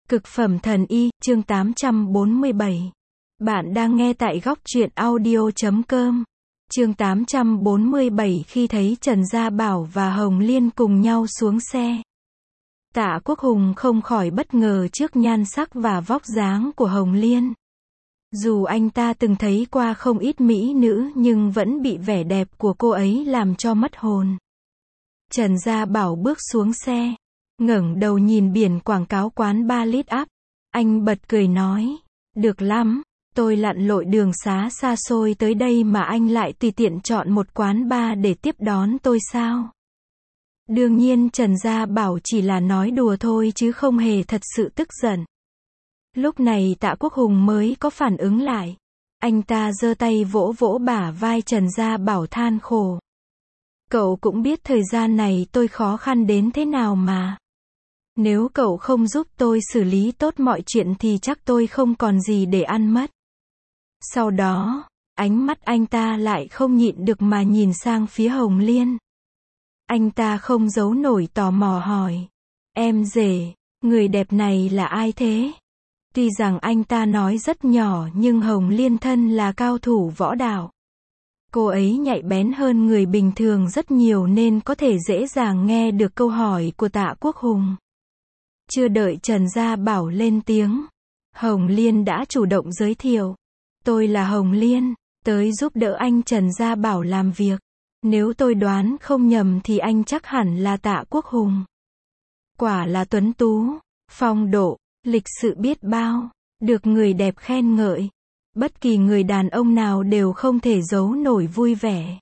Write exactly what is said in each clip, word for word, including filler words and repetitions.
Cực phẩm thần y, chương tám trăm bốn mươi bảy. Bạn đang nghe tại góc truyện audio chấm com. Chương tám trăm bốn mươi bảy. Khi thấy Trần Gia Bảo và Hồng Liên cùng nhau xuống xe, Tạ Quốc Hùng không khỏi bất ngờ trước nhan sắc và vóc dáng của Hồng Liên. Dù anh ta từng thấy qua không ít mỹ nữ nhưng vẫn bị vẻ đẹp của cô ấy làm cho mất hồn. Trần Gia Bảo bước xuống xe, ngẩng đầu nhìn biển quảng cáo quán bar Lit Up. Anh bật cười nói, được lắm, tôi lặn lội đường xá xa xôi tới đây mà anh lại tùy tiện chọn một quán bar để tiếp đón tôi sao? Đương nhiên Trần Gia Bảo chỉ là nói đùa thôi chứ không hề thật sự tức giận. Lúc này Tạ Quốc Hùng mới có phản ứng lại. Anh ta giơ tay vỗ vỗ bả vai Trần Gia Bảo than khổ. Cậu cũng biết thời gian này tôi khó khăn đến thế nào mà. Nếu cậu không giúp tôi xử lý tốt mọi chuyện thì chắc tôi không còn gì để ăn mất. Sau đó, ánh mắt anh ta lại không nhịn được mà nhìn sang phía Hồng Liên. Anh ta không giấu nổi tò mò hỏi, em rể, người đẹp này là ai thế? Tuy rằng anh ta nói rất nhỏ nhưng Hồng Liên thân là cao thủ võ đạo. Cô ấy nhạy bén hơn người bình thường rất nhiều nên có thể dễ dàng nghe được câu hỏi của Tạ Quốc Hùng. Chưa đợi Trần Gia Bảo lên tiếng, Hồng Liên đã chủ động giới thiệu. Tôi là Hồng Liên, tới giúp đỡ anh Trần Gia Bảo làm việc. Nếu tôi đoán không nhầm thì anh chắc hẳn là Tạ Quốc Hùng. Quả là tuấn tú, phong độ, lịch sự biết bao, được người đẹp khen ngợi. Bất kỳ người đàn ông nào đều không thể giấu nổi vui vẻ.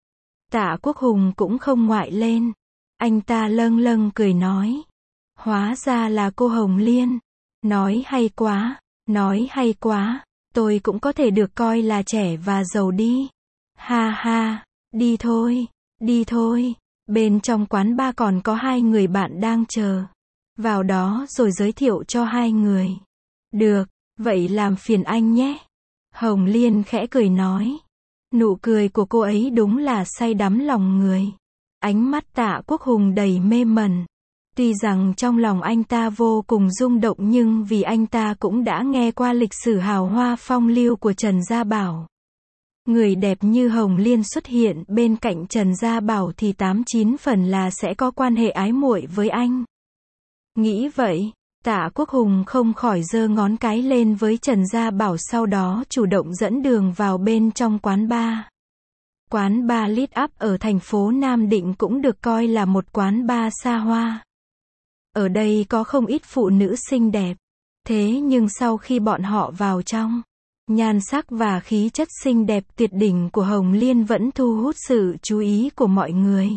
Tạ Quốc Hùng cũng không ngoại lên. Anh ta lâng lâng cười nói. Hóa ra là cô Hồng Liên. Nói hay quá, nói hay quá. Tôi cũng có thể được coi là trẻ và giàu đi. Ha ha, đi thôi, đi thôi. Bên trong quán bar còn có hai người bạn đang chờ. Vào đó rồi giới thiệu cho hai người. Được, vậy làm phiền anh nhé. Hồng Liên khẽ cười nói. Nụ cười của cô ấy đúng là say đắm lòng người. Ánh mắt Tạ Quốc Hùng đầy mê mẩn. Tuy rằng trong lòng anh ta vô cùng rung động nhưng vì anh ta cũng đã nghe qua lịch sử hào hoa phong lưu của Trần Gia Bảo. Người đẹp như Hồng Liên xuất hiện bên cạnh Trần Gia Bảo thì tám chín phần là sẽ có quan hệ ái muội với anh. Nghĩ vậy, Tạ Quốc Hùng không khỏi giơ ngón cái lên với Trần Gia Bảo, sau đó chủ động dẫn đường vào bên trong quán bar. Quán bar Lit Up ở thành phố Nam Định cũng được coi là một quán bar xa hoa. Ở đây có không ít phụ nữ xinh đẹp. Thế nhưng sau khi bọn họ vào trong, nhan sắc và khí chất xinh đẹp tuyệt đỉnh của Hồng Liên vẫn thu hút sự chú ý của mọi người.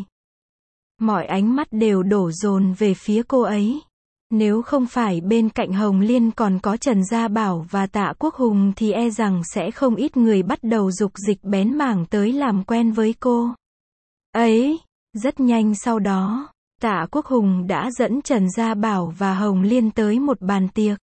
Mọi ánh mắt đều đổ dồn về phía cô ấy. Nếu không phải bên cạnh Hồng Liên còn có Trần Gia Bảo và Tạ Quốc Hùng thì e rằng sẽ không ít người bắt đầu dục dịch bén mảng tới làm quen với cô. Ấy, rất nhanh sau đó, Tạ Quốc Hùng đã dẫn Trần Gia Bảo và Hồng Liên tới một bàn tiệc.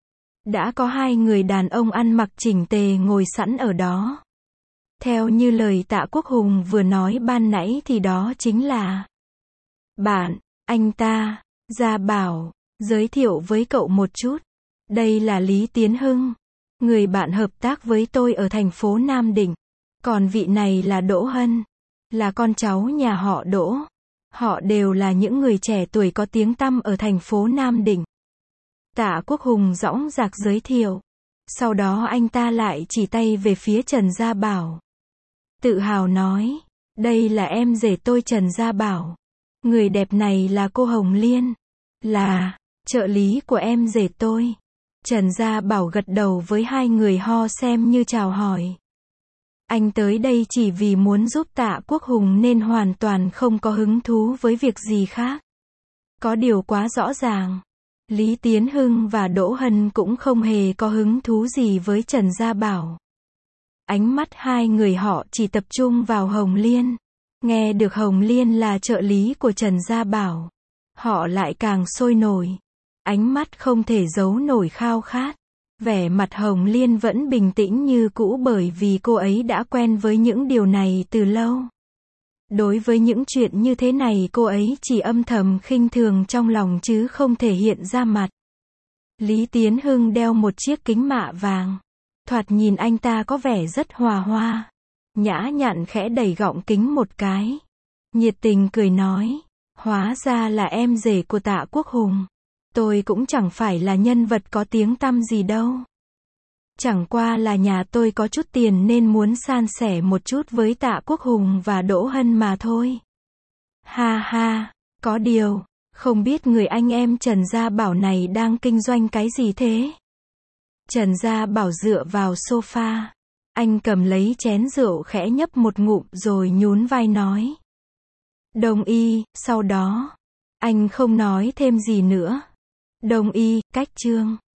Đã có hai người đàn ông ăn mặc chỉnh tề ngồi sẵn ở đó. Theo như lời Tạ Quốc Hùng vừa nói ban nãy thì đó chính là bạn, anh ta, Gia Bảo. Giới thiệu với cậu một chút. Đây là Lý Tiến Hưng, người bạn hợp tác với tôi ở thành phố Nam Định. Còn vị này là Đỗ Hân, là con cháu nhà họ Đỗ. Họ đều là những người trẻ tuổi có tiếng tăm ở thành phố Nam Định. Tạ Quốc Hùng dõng dạc giới thiệu. Sau đó anh ta lại chỉ tay về phía Trần Gia Bảo. Tự hào nói, đây là em rể tôi Trần Gia Bảo. Người đẹp này là cô Hồng Liên, là trợ lý của em rể tôi. Trần Gia Bảo gật đầu với hai người ho xem như chào hỏi. Anh tới đây chỉ vì muốn giúp Tạ Quốc Hùng nên hoàn toàn không có hứng thú với việc gì khác. Có điều quá rõ ràng, Lý Tiến Hưng và Đỗ Hân cũng không hề có hứng thú gì với Trần Gia Bảo. Ánh mắt hai người họ chỉ tập trung vào Hồng Liên. Nghe được Hồng Liên là trợ lý của Trần Gia Bảo, họ lại càng sôi nổi. Ánh mắt không thể giấu nổi khao khát. Vẻ mặt Hồng Liên vẫn bình tĩnh như cũ bởi vì cô ấy đã quen với những điều này từ lâu. Đối với những chuyện như thế này cô ấy chỉ âm thầm khinh thường trong lòng chứ không thể hiện ra mặt. Lý Tiến Hưng đeo một chiếc kính mạ vàng. Thoạt nhìn anh ta có vẻ rất hòa hoa. Nhã Nhặn khẽ đẩy gọng kính một cái. Nhiệt tình cười nói. Hóa ra là em rể của Tạ Quốc Hùng. Tôi cũng chẳng phải là nhân vật có tiếng tăm gì đâu. Chẳng qua là nhà tôi có chút tiền nên muốn san sẻ một chút với Tạ Quốc Hùng và Đỗ Hân mà thôi. Ha ha, có điều, không biết người anh em Trần Gia Bảo này đang kinh doanh cái gì thế? Trần Gia Bảo dựa vào sofa. Anh cầm lấy chén rượu khẽ nhấp một ngụm rồi nhún vai nói. Đông y, sau đó, anh không nói thêm gì nữa. Đông y, cách chương.